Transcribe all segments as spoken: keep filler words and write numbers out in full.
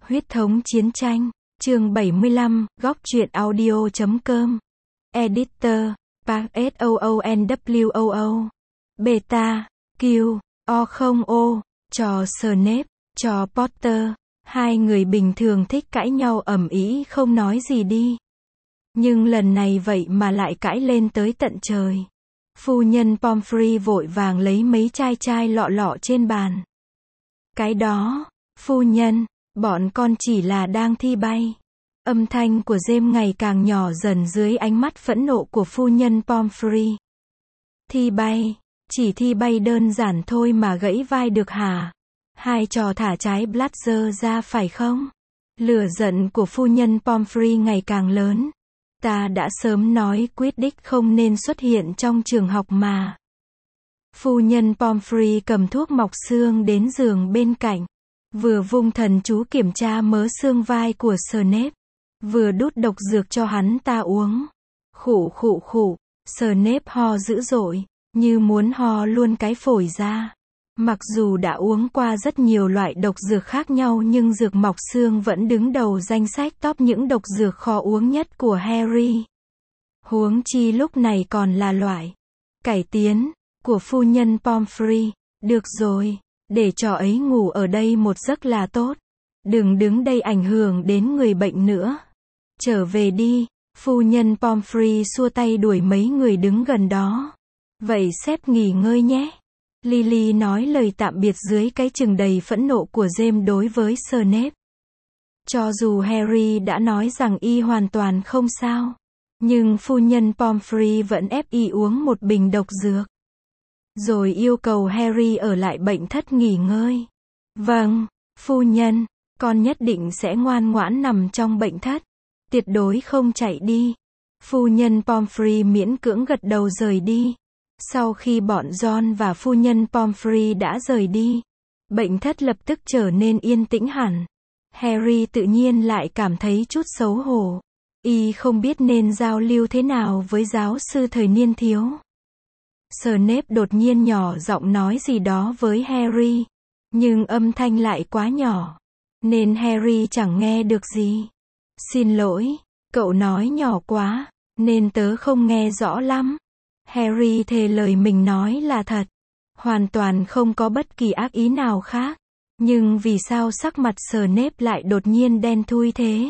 Huyết thống chiến tranh, chương bảy mươi lăm, góc truyện audio chấm com. Editor, Park S O O N W O O. Beta, Q, O không O, trò Snape, trò Potter. Hai người bình thường thích cãi nhau ầm ĩ không nói gì đi. Nhưng lần này vậy mà lại cãi lên tới tận trời. Phu nhân Pomfrey vội vàng lấy mấy chai chai lọ lọ trên bàn. Cái đó, phu nhân, bọn con chỉ là đang thi bay. Âm thanh của James ngày càng nhỏ dần dưới ánh mắt phẫn nộ của phu nhân Pomfrey. Thi bay, chỉ thi bay đơn giản thôi mà gãy vai được hả? Hai trò thả trái Bladger ra phải không? Lửa giận của phu nhân Pomfrey ngày càng lớn. Ta đã sớm nói Quidditch không nên xuất hiện trong trường học mà. Phu nhân Pomfrey cầm thuốc mọc xương đến giường bên cạnh. Vừa vung thần chú kiểm tra mớ xương vai của Snape. Vừa đút độc dược cho hắn ta uống. Khụ khụ khụ, Snape ho dữ dội, như muốn ho luôn cái phổi ra. Mặc dù đã uống qua rất nhiều loại độc dược khác nhau nhưng dược mọc xương vẫn đứng đầu danh sách top những độc dược khó uống nhất của Harry. Huống chi lúc này còn là loại cải tiến của phu nhân Pomfrey. Được rồi, để trò ấy ngủ ở đây một giấc là tốt. Đừng đứng đây ảnh hưởng đến người bệnh nữa. Trở về đi, phu nhân Pomfrey xua tay đuổi mấy người đứng gần đó. Vậy sếp nghỉ ngơi nhé. Lily nói lời tạm biệt dưới cái chừng đầy phẫn nộ của James đối với Snape. Cho dù Harry đã nói rằng y hoàn toàn không sao, nhưng phu nhân Pomfrey vẫn ép y uống một bình độc dược. Rồi yêu cầu Harry ở lại bệnh thất nghỉ ngơi. Vâng, phu nhân, con nhất định sẽ ngoan ngoãn nằm trong bệnh thất. Tuyệt đối không chạy đi. Phu nhân Pomfrey miễn cưỡng gật đầu rời đi. Sau khi bọn John và phu nhân Pomfrey đã rời đi, bệnh thất lập tức trở nên yên tĩnh hẳn. Harry tự nhiên lại cảm thấy chút xấu hổ. Y không biết nên giao lưu thế nào với giáo sư thời niên thiếu. Snape đột nhiên nhỏ giọng nói gì đó với Harry, nhưng âm thanh lại quá nhỏ, nên Harry chẳng nghe được gì. Xin lỗi, cậu nói nhỏ quá, nên tớ không nghe rõ lắm. Harry thề lời mình nói là thật, hoàn toàn không có bất kỳ ác ý nào khác. Nhưng vì sao sắc mặt Snape lại đột nhiên đen thui thế?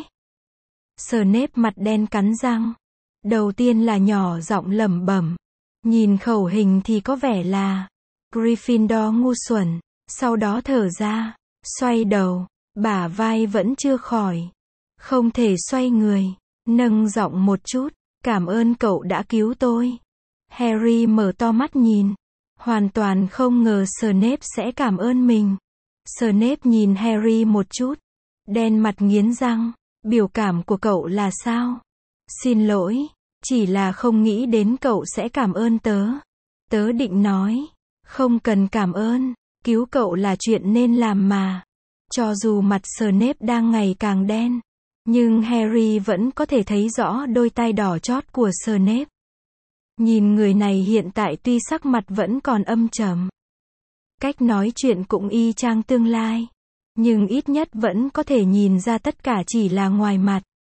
Snape mặt đen cắn răng. Đầu tiên là nhỏ giọng lẩm bẩm. Nhìn khẩu hình thì có vẻ là Gryffindor ngu xuẩn. Sau đó thở ra, xoay đầu, bả vai vẫn chưa khỏi. Không thể xoay người, nâng giọng một chút. Cảm ơn cậu đã cứu tôi. Harry mở to mắt nhìn. Hoàn toàn không ngờ Snape sẽ cảm ơn mình. Snape nhìn Harry một chút. Đen mặt nghiến răng. Biểu cảm của cậu là sao? Xin lỗi, chỉ là không nghĩ đến cậu sẽ cảm ơn tớ. Tớ định nói, không cần cảm ơn, cứu cậu là chuyện nên làm mà. Cho dù mặt Snape đang ngày càng đen, nhưng Harry vẫn có thể thấy rõ đôi tai đỏ chót của Snape. Nhìn người này hiện tại tuy sắc mặt vẫn còn âm trầm, cách nói chuyện cũng y chang tương lai, nhưng ít nhất vẫn có thể nhìn ra tất cả chỉ là ngoài mặt.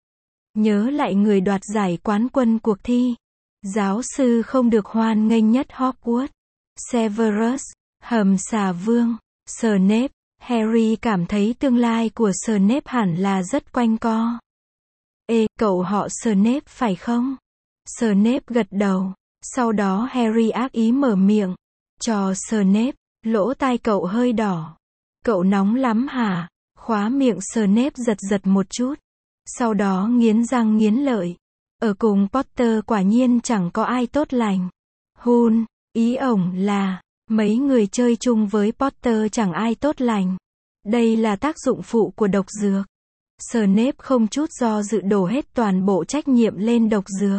Nhớ lại người đoạt giải quán quân cuộc thi, giáo sư không được hoan nghênh nhất Hogwarts, Severus, hầm xà vương, Snape. Harry cảm thấy tương lai của Snape hẳn là rất quanh co. Ê, cậu họ Snape phải không? Snape gật đầu. Sau đó Harry ác ý mở miệng. Trò Snape, lỗ tai cậu hơi đỏ. Cậu nóng lắm hả? Khóa miệng Snape giật giật một chút. Sau đó nghiến răng nghiến lợi. Ở cùng Potter quả nhiên chẳng có ai tốt lành. Hun, ý ổng là, mấy người chơi chung với Potter chẳng ai tốt lành. Đây là tác dụng phụ của độc dược. Snape không chút do dự đổ hết toàn bộ trách nhiệm lên độc dược.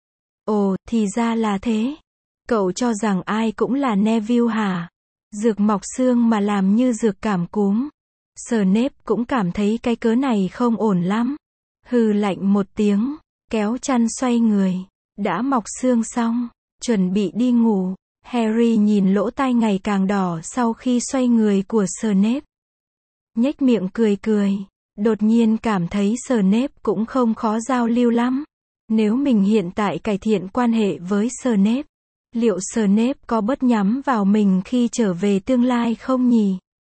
Ồ, thì ra là thế. Cậu cho rằng ai cũng là Neville hả? Dược mọc xương mà làm như dược cảm cúm. Snape cũng cảm thấy cái cớ này không ổn lắm. Hừ lạnh một tiếng, kéo chăn xoay người. Đã mọc xương xong, chuẩn bị đi ngủ. Harry nhìn lỗ tai ngày càng đỏ sau khi xoay người của Snape. Nhếch miệng cười cười. Đột nhiên cảm thấy Snape cũng không khó giao lưu lắm. Nếu mình hiện tại cải thiện quan hệ với Snape, liệu Snape có bớt nhắm vào mình khi trở về tương lai không nhỉ?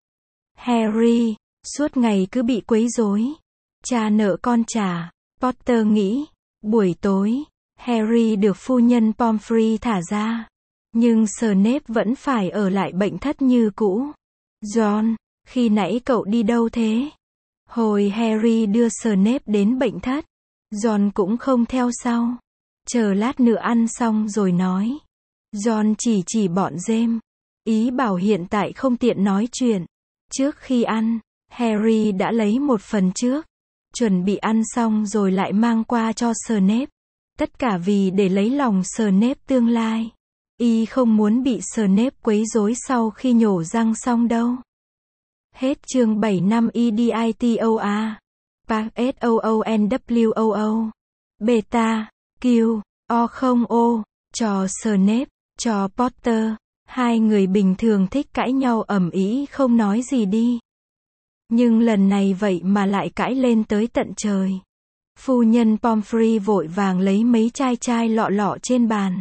Harry, suốt ngày cứ bị quấy rối. Cha nợ con trả. Potter nghĩ. Buổi tối, Harry được phu nhân Pomfrey thả ra. Nhưng Snape vẫn phải ở lại bệnh thất như cũ. John, khi nãy cậu đi đâu thế? Hồi Harry đưa Snape đến bệnh thất, John cũng không theo sau. Chờ lát nữa ăn xong rồi nói. John chỉ chỉ bọn James, ý bảo hiện tại không tiện nói chuyện. Trước khi ăn, Harry đã lấy một phần trước, chuẩn bị ăn xong rồi lại mang qua cho Snape. Tất cả vì để lấy lòng Snape tương lai. Y không muốn bị Snape quấy rối sau khi nhổ răng xong đâu. Hết chương bảy năm EDITOA. Park S O O N W O O. Beta, Q, O không O, trò Snape, trò Potter. Hai người bình thường thích cãi nhau ầm ĩ không nói gì đi. Nhưng lần này vậy mà lại cãi lên tới tận trời. Phu nhân Pomfrey vội vàng lấy mấy chai chai lọ lọ trên bàn.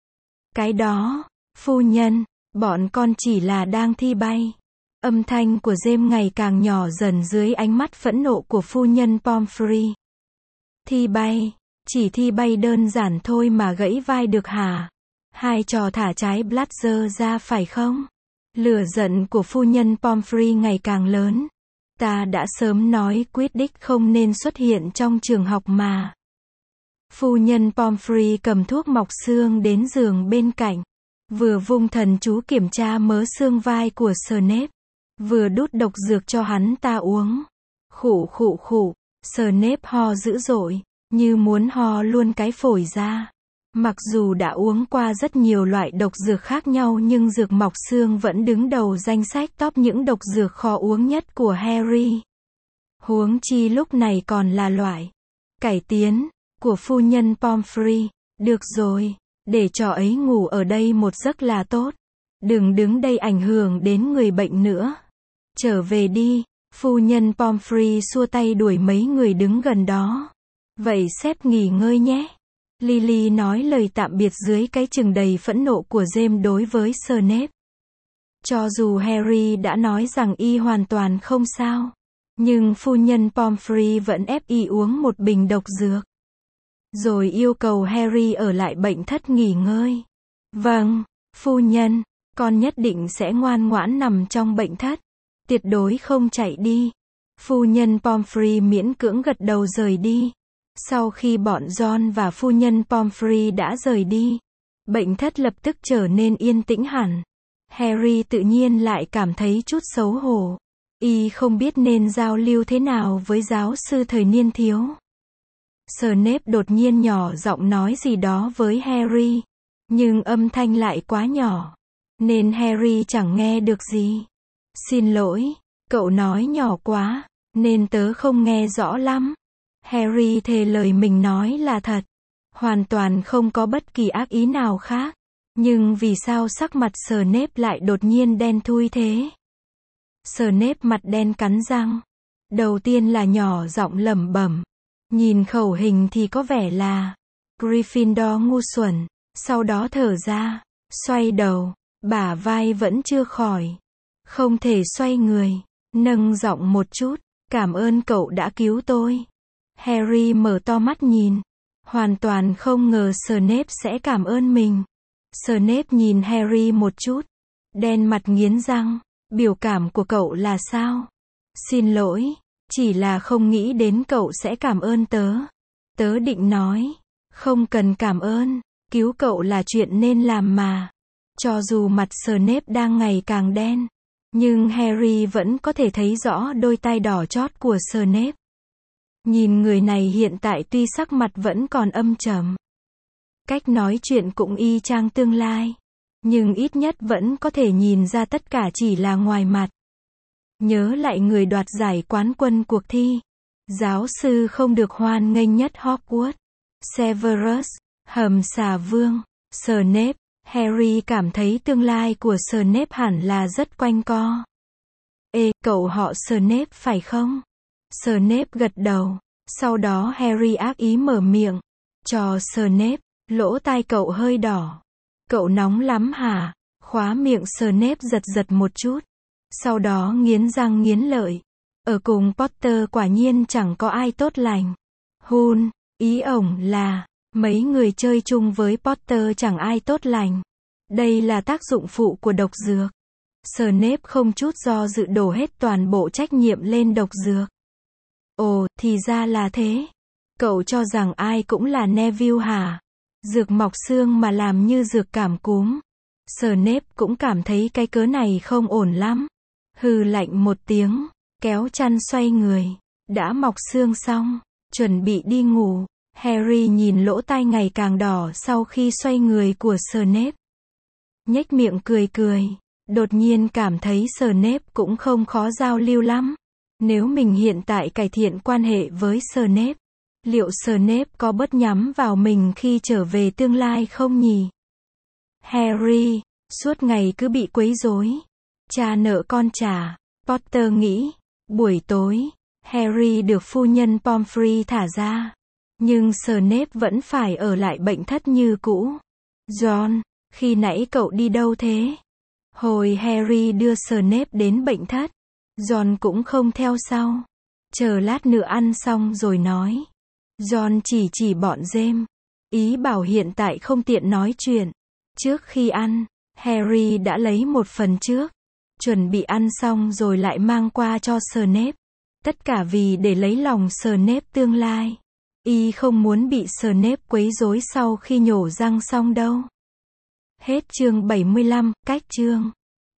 Cái đó, phu nhân, bọn con chỉ là đang thi bay. Âm thanh của James ngày càng nhỏ dần dưới ánh mắt phẫn nộ của phu nhân Pomfrey. Thi bay, chỉ thi bay đơn giản thôi mà gãy vai được hả? Hai trò thả trái Bladger ra phải không? Lửa giận của phu nhân Pomfrey ngày càng lớn. Ta đã sớm nói Quidditch không nên xuất hiện trong trường học mà. Phu nhân Pomfrey cầm thuốc mọc xương đến giường bên cạnh. Vừa vung thần chú kiểm tra mớ xương vai của Snape. Vừa đút độc dược cho hắn ta uống. Khụ khụ khụ, Snape ho dữ dội, như muốn ho luôn cái phổi ra. Mặc dù đã uống qua rất nhiều loại độc dược khác nhau nhưng dược mọc xương vẫn đứng đầu danh sách top những độc dược khó uống nhất của Harry. Huống chi lúc này còn là loại cải tiến của phu nhân Pomfrey. Được rồi, để trò ấy ngủ ở đây một giấc là tốt. Đừng đứng đây ảnh hưởng đến người bệnh nữa. Trở về đi, phu nhân Pomfrey xua tay đuổi mấy người đứng gần đó. Vậy sếp nghỉ ngơi nhé. Lily nói lời tạm biệt dưới cái chừng đầy phẫn nộ của James đối với Snape. Cho dù Harry đã nói rằng y hoàn toàn không sao, nhưng phu nhân Pomfrey vẫn ép y uống một bình độc dược. Rồi yêu cầu Harry ở lại bệnh thất nghỉ ngơi. Vâng, phu nhân, con nhất định sẽ ngoan ngoãn nằm trong bệnh thất. Tuyệt đối không chạy đi. Phu nhân Pomfrey miễn cưỡng gật đầu rời đi. Sau khi bọn John và phu nhân Pomfrey đã rời đi, bệnh thất lập tức trở nên yên tĩnh hẳn. Harry tự nhiên lại cảm thấy chút xấu hổ. Y không biết nên giao lưu thế nào với giáo sư thời niên thiếu. Snape đột nhiên nhỏ giọng nói gì đó với Harry, nhưng âm thanh lại quá nhỏ, nên Harry chẳng nghe được gì. Xin lỗi, cậu nói nhỏ quá, nên tớ không nghe rõ lắm. Harry thề lời mình nói là thật, hoàn toàn không có bất kỳ ác ý nào khác. Nhưng vì sao sắc mặt Snape lại đột nhiên đen thui thế? Snape mặt đen cắn răng. Đầu tiên là nhỏ giọng lẩm bẩm. Nhìn khẩu hình thì có vẻ là Gryffindor ngu xuẩn. Sau đó thở ra, xoay đầu, bả vai vẫn chưa khỏi. Không thể xoay người, nâng giọng một chút. Cảm ơn cậu đã cứu tôi. Harry mở to mắt nhìn. Hoàn toàn không ngờ Snape sẽ cảm ơn mình. Snape nhìn Harry một chút. Đen mặt nghiến răng. Biểu cảm của cậu là sao? Xin lỗi, chỉ là không nghĩ đến cậu sẽ cảm ơn tớ. Tớ định nói, không cần cảm ơn, cứu cậu là chuyện nên làm mà. Cho dù mặt Snape đang ngày càng đen, nhưng Harry vẫn có thể thấy rõ đôi tai đỏ chót của Snape. Nhìn người này hiện tại tuy sắc mặt vẫn còn âm trầm, cách nói chuyện cũng y chang tương lai, nhưng ít nhất vẫn có thể nhìn ra tất cả chỉ là ngoài mặt. Nhớ lại người đoạt giải quán quân cuộc thi, giáo sư không được hoan nghênh nhất Hogwarts, Severus, hầm xà vương, Snape. Harry cảm thấy tương lai của Snape hẳn là rất quanh co. Ê, cậu họ Snape phải không? Snape gật đầu. Sau đó Harry ác ý mở miệng. Trò Snape, lỗ tai cậu hơi đỏ. Cậu nóng lắm hả? Khóa miệng Snape giật giật một chút. Sau đó nghiến răng nghiến lợi. Ở cùng Potter quả nhiên chẳng có ai tốt lành. Hun, ý ổng là, mấy người chơi chung với Potter chẳng ai tốt lành. Đây là tác dụng phụ của độc dược. Snape không chút do dự đổ hết toàn bộ trách nhiệm lên độc dược. Ồ, thì ra là thế. Cậu cho rằng ai cũng là Neville hả? Dược mọc xương mà làm như dược cảm cúm. Snape cũng cảm thấy cái cớ này không ổn lắm. Hừ lạnh một tiếng, kéo chăn xoay người. Đã mọc xương xong, chuẩn bị đi ngủ. Harry nhìn lỗ tai ngày càng đỏ sau khi xoay người của Snape. Nhếch miệng cười cười. Đột nhiên cảm thấy Snape cũng không khó giao lưu lắm. Nếu mình hiện tại cải thiện quan hệ với Snape, liệu Snape có bớt nhắm vào mình khi trở về tương lai không nhỉ? Harry, suốt ngày cứ bị quấy rối. Cha nợ con trả. Potter nghĩ. Buổi tối, Harry được phu nhân Pomfrey thả ra. Nhưng Snape vẫn phải ở lại bệnh thất như cũ. John, khi nãy cậu đi đâu thế? Hồi Harry đưa Snape đến bệnh thất, John cũng không theo sau. Chờ lát nữa ăn xong rồi nói. John chỉ chỉ bọn James. Ý bảo hiện tại không tiện nói chuyện. Trước khi ăn, Harry đã lấy một phần trước. Chuẩn bị ăn xong rồi lại mang qua cho Snape. Tất cả vì để lấy lòng Snape tương lai. Y không muốn bị Snape quấy rối sau khi nhổ răng xong đâu. Hết chương bảy mươi lăm, cách chương.